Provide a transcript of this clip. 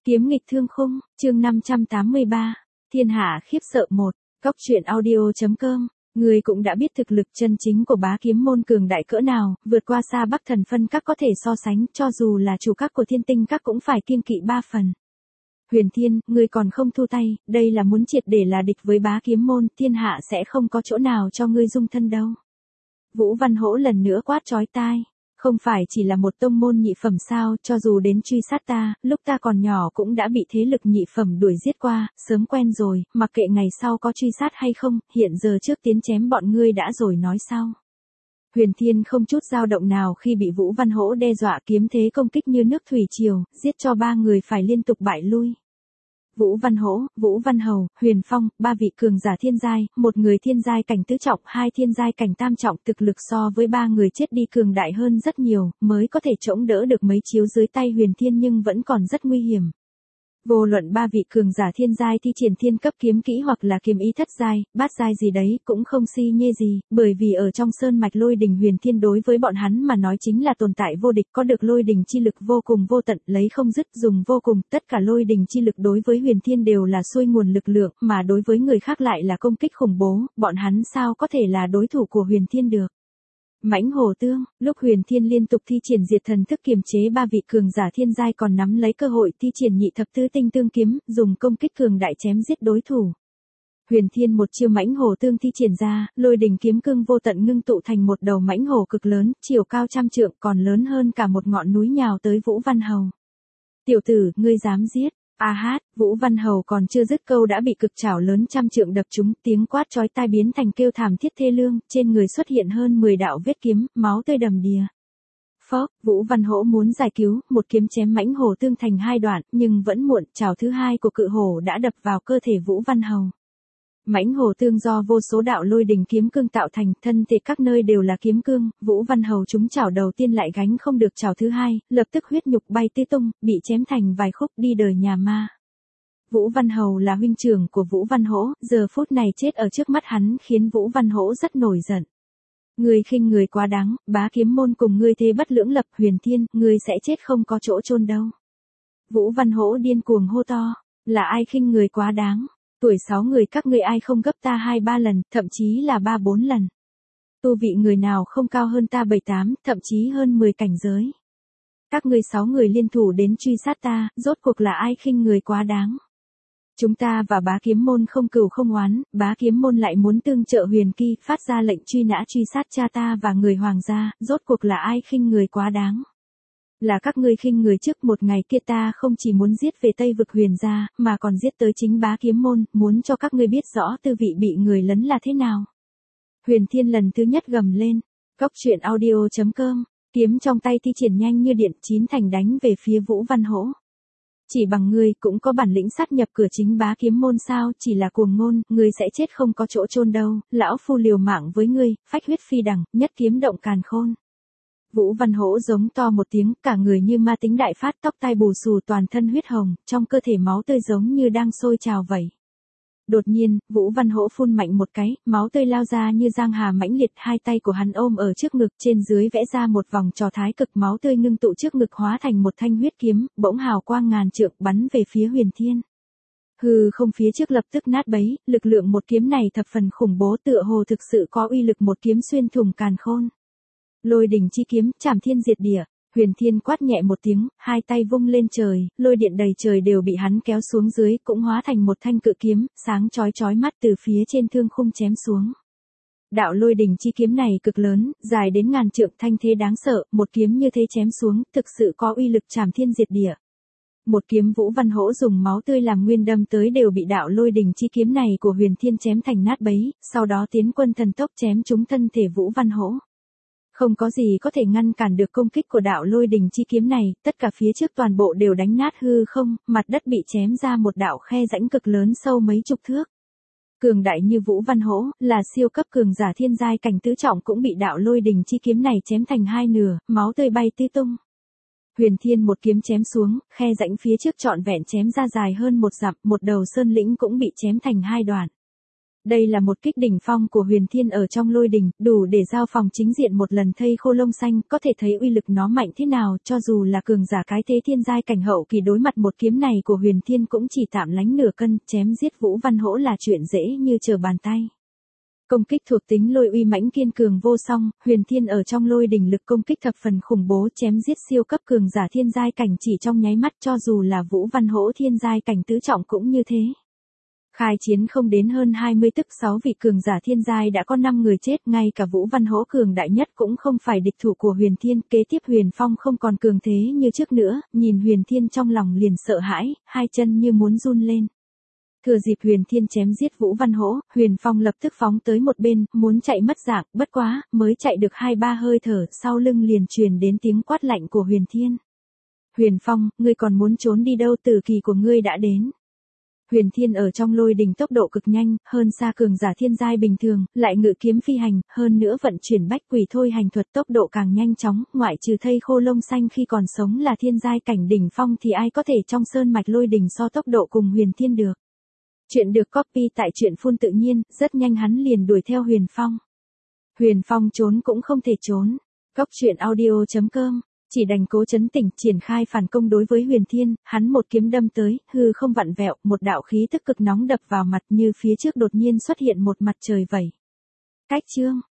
Kiếm nghịch thương khung, chương 583, thiên hạ khiếp sợ 1, Cóc truyện audio.com. Người cũng đã biết thực lực chân chính của bá kiếm môn cường đại cỡ nào, vượt qua xa Bắc Thần Phân các có thể so sánh, cho dù là chủ các của Thiên Tinh các cũng phải kiêng kỵ 3 phần. Huyền Thiên, ngươi còn không thu tay, đây là muốn triệt để là địch với bá kiếm môn, thiên hạ sẽ không có chỗ nào cho ngươi dung thân đâu. Vũ Văn Hỗ lần nữa quát chói tai. Không phải chỉ là một tông môn nhị phẩm sao, cho dù đến truy sát ta, lúc ta còn nhỏ cũng đã bị thế lực nhị phẩm đuổi giết qua, sớm quen rồi, mặc kệ ngày sau có truy sát hay không, hiện giờ trước tiến chém bọn ngươi đã rồi nói sau. Huyền Thiên không chút dao động nào khi bị Vũ Văn Hỗ đe dọa, kiếm thế công kích như nước thủy triều, giết cho 3 người phải liên tục bại lui. Vũ Văn Hỗ, Vũ Văn Hầu, Huyền Phong, 3 vị cường giả thiên giai, một người thiên giai cảnh tứ trọng, 2 thiên giai cảnh tam trọng, thực lực so với 3 người chết đi cường đại hơn rất nhiều, mới có thể chống đỡ được mấy chiếu dưới tay Huyền Thiên nhưng vẫn còn rất nguy hiểm. Vô luận 3 vị cường giả thiên giai thi triển thiên cấp kiếm kỹ hoặc là kiếm ý thất giai, bát giai gì đấy cũng không si nhê gì, bởi vì ở trong sơn mạch lôi đình Huyền Thiên đối với bọn hắn mà nói chính là tồn tại vô địch, có được lôi đình chi lực vô cùng vô tận, lấy không dứt dùng vô cùng, tất cả lôi đình chi lực đối với Huyền Thiên đều là xuôi nguồn lực lượng, mà đối với người khác lại là công kích khủng bố, bọn hắn sao có thể là đối thủ của Huyền Thiên được. Mãnh Hổ Tương, lúc Huyền Thiên liên tục thi triển diệt thần thức kiềm chế 3 vị cường giả thiên giai còn nắm lấy cơ hội thi triển nhị thập tứ tinh tương kiếm, dùng công kích cường đại chém giết đối thủ. Huyền Thiên một chiêu Mãnh Hổ Tương thi triển ra, lôi đình kiếm cương vô tận ngưng tụ thành một đầu mãnh hổ cực lớn, chiều cao trăm trượng, còn lớn hơn cả một ngọn núi nhào tới Vũ Văn Hầu. Tiểu tử, ngươi dám giết? A hát, Vũ Văn Hầu còn chưa dứt câu đã bị cực chảo lớn trăm trượng đập trúng, tiếng quát chói tai biến thành kêu thảm thiết thê lương, trên người xuất hiện hơn 10 đạo vết kiếm, máu tươi đầm đìa. Phốc, Vũ Văn Hỗ muốn giải cứu, một kiếm chém Mãnh Hổ Tương thành 2 đoạn, nhưng vẫn muộn, chảo thứ 2 của cự hổ đã đập vào cơ thể Vũ Văn Hầu. Mãnh Hổ Tương do vô số đạo lôi đình kiếm cương tạo thành, thân thể các nơi đều là kiếm cương, Vũ Văn Hầu trúng chảo đầu tiên lại gánh không được chảo thứ 2, lập tức huyết nhục bay tứ tung, bị chém thành vài khúc đi đời nhà ma. Vũ Văn Hầu là huynh trưởng của Vũ Văn Hỗ, giờ phút này chết ở trước mắt hắn khiến Vũ Văn Hỗ rất nổi giận. Ngươi khinh người quá đáng, bá kiếm môn cùng ngươi thế bất lưỡng lập, Huyền Thiên, ngươi sẽ chết không có chỗ chôn đâu. Vũ Văn Hỗ điên cuồng hô to, là ai khinh người quá đáng? Tuổi 6 người các ngươi ai không gấp ta 2-3 lần, thậm chí là 3-4 lần. Tu vị người nào không cao hơn ta 7-8, thậm chí hơn 10 cảnh giới. Các ngươi 6 người liên thủ đến truy sát ta, rốt cuộc là ai khinh người quá đáng. Chúng ta và bá kiếm môn không cừu không oán, bá kiếm môn lại muốn tương trợ Huyền Kỳ, phát ra lệnh truy nã truy sát cha ta và người hoàng gia, rốt cuộc là ai khinh người quá đáng. Là các ngươi khinh người, trước một ngày kia ta không chỉ muốn giết về Tây vực Huyền gia, mà còn giết tới chính bá kiếm môn, muốn cho các ngươi biết rõ tư vị bị người lấn là thế nào. Huyền Thiên lần thứ nhất gầm lên. Cóc truyện audio.com, kiếm trong tay thi triển nhanh như điện, chín thành đánh về phía Vũ Văn Hỗ. Chỉ bằng ngươi cũng có bản lĩnh sát nhập cửa chính bá kiếm môn sao, chỉ là cuồng ngôn, ngươi sẽ chết không có chỗ chôn đâu, lão phu liều mạng với ngươi, phách huyết phi đằng, nhất kiếm động càn khôn. Vũ Văn Hỗ giống to một tiếng, cả người như ma tính đại phát, tóc tai bù xù, toàn thân huyết hồng, trong cơ thể máu tươi giống như đang sôi trào vậy. Đột nhiên, Vũ Văn Hỗ phun mạnh một cái, máu tươi lao ra như giang hà mãnh liệt, hai tay của hắn ôm ở trước ngực, trên dưới vẽ ra một vòng trò thái cực, máu tươi ngưng tụ trước ngực hóa thành một thanh huyết kiếm, bỗng hào quang ngàn trượng bắn về phía Huyền Thiên. Hư không phía trước lập tức nát bấy, lực lượng một kiếm này thập phần khủng bố, tựa hồ thực sự có uy lực một kiếm xuyên thủng càn khôn. Lôi đỉnh chi kiếm, chảm thiên diệt địa. Huyền Thiên quát nhẹ một tiếng, hai tay vung lên trời, lôi điện đầy trời đều bị hắn kéo xuống dưới, cũng hóa thành một thanh cự kiếm, sáng chói chói mắt từ phía trên thương khung chém xuống. Đạo lôi đỉnh chi kiếm này cực lớn, dài đến ngàn trượng, thanh thế đáng sợ, một kiếm như thế chém xuống, thực sự có uy lực chảm thiên diệt địa. Một kiếm Vũ Văn Hỗ dùng máu tươi làm nguyên đâm tới đều bị đạo lôi đỉnh chi kiếm này của Huyền Thiên chém thành nát bấy, sau đó tiến quân thần tốc chém trúng thân thể Vũ Văn Hỗ. Không có gì có thể ngăn cản được công kích của đạo lôi đình chi kiếm này, tất cả phía trước toàn bộ đều đánh nát hư không, mặt đất bị chém ra một đạo khe rãnh cực lớn sâu mấy chục thước. Cường đại như Vũ Văn Hỗ, là siêu cấp cường giả thiên giai cảnh tứ trọng cũng bị đạo lôi đình chi kiếm này chém thành hai nửa, máu tươi bay tứ tung. Huyền Thiên một kiếm chém xuống, khe rãnh phía trước trọn vẹn chém ra dài hơn 1 dặm, một đầu sơn lĩnh cũng bị chém thành 2 đoạn. Đây là một kích đỉnh phong của Huyền Thiên ở trong lôi đỉnh, đủ để giao phòng chính diện một lần thây khô lông xanh, có thể thấy uy lực nó mạnh thế nào, cho dù là cường giả cái thế thiên giai cảnh hậu kỳ đối mặt một kiếm này của Huyền Thiên cũng chỉ tạm lánh nửa cân, chém giết Vũ Văn Hỗ là chuyện dễ như trở bàn tay. Công kích thuộc tính lôi uy mãnh kiên cường vô song, Huyền Thiên ở trong lôi đỉnh lực công kích thập phần khủng bố, chém giết siêu cấp cường giả thiên giai cảnh chỉ trong nháy mắt, cho dù là Vũ Văn Hỗ thiên giai cảnh tứ trọng cũng như thế. Khai chiến không đến hơn 20 tức 6 vị cường giả thiên giai đã có 5 người chết, ngay cả Vũ Văn Hỗ cường đại nhất cũng không phải địch thủ của Huyền Thiên, kế tiếp Huyền Phong không còn cường thế như trước nữa, nhìn Huyền Thiên trong lòng liền sợ hãi, hai chân như muốn run lên. Thừa dịp Huyền Thiên chém giết Vũ Văn Hỗ, Huyền Phong lập tức phóng tới một bên, muốn chạy mất dạng, bất quá, mới chạy được 2-3 hơi thở, sau lưng liền truyền đến tiếng quát lạnh của Huyền Thiên. Huyền Phong, ngươi còn muốn trốn đi đâu, tử kỳ của ngươi đã đến. Huyền Thiên ở trong lôi đỉnh tốc độ cực nhanh, hơn xa cường giả thiên giai bình thường, lại ngự kiếm phi hành, hơn nữa vận chuyển bách quỷ thôi hành thuật tốc độ càng nhanh chóng, ngoại trừ thây khô lông xanh khi còn sống là thiên giai cảnh đỉnh phong thì ai có thể trong sơn mạch lôi đỉnh so tốc độ cùng Huyền Thiên được. Chuyện được copy tại truyện phun tự nhiên, rất nhanh hắn liền đuổi theo Huyền Phong. Huyền Phong trốn cũng không thể trốn. Góc truyện audio.com chỉ đành cố chấn tĩnh triển khai phản công đối với Huyền Thiên, hắn một kiếm đâm tới, hư không vặn vẹo, một đạo khí tức cực nóng đập vào mặt như phía trước đột nhiên xuất hiện một mặt trời vậy. Cách chương